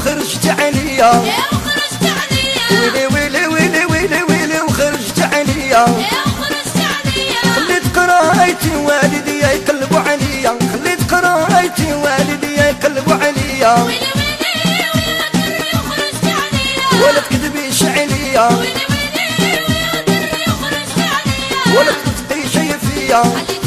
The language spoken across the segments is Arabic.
وخرجت عليا ويلي ويلي ويلي ويلي ويلي وخرجت عليا خليت قرايتي والدي يقلبوا عليا خليت قرايتي والدي يقلبوا عليا ولا تكذبيش عليا ولا تفتي شي فيا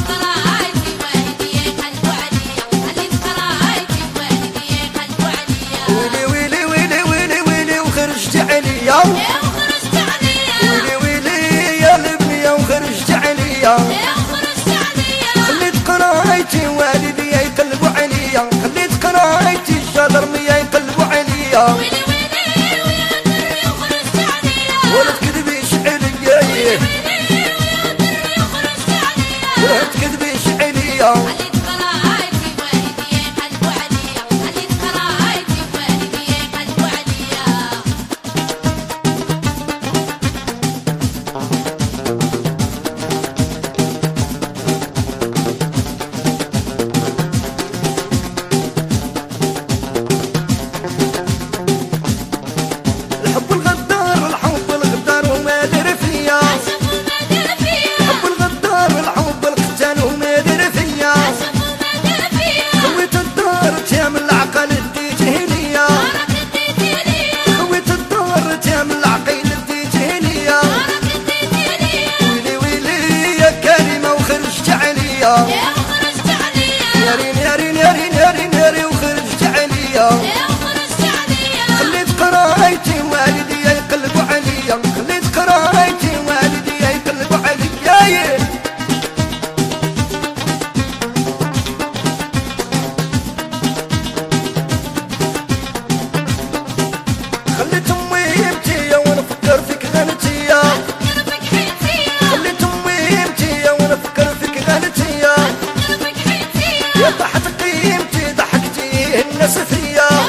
ويلي ويلي ويلي ويلي ويلي وخرجت عليا ويلي ويلي يا لبنية وخرجت عليا خليت قرايتي والدي يقلبوا عليا خليت قرايتي الجدرمية يقلبوا عليا ولا تكذبيش عليا ولا تكذبيش عليا يارين يارين يارين يارين يارين وخرجت عليا خليت قرايتي والدي يقلبوا عليا خليت قرايتي والدي يقلبوا عليا خليت امي يبكي ونفكر فيك غنتيا خليت امي يبكي ونفكر فيك غنتيا ضحت قيمتي ضحكتي الناس فيا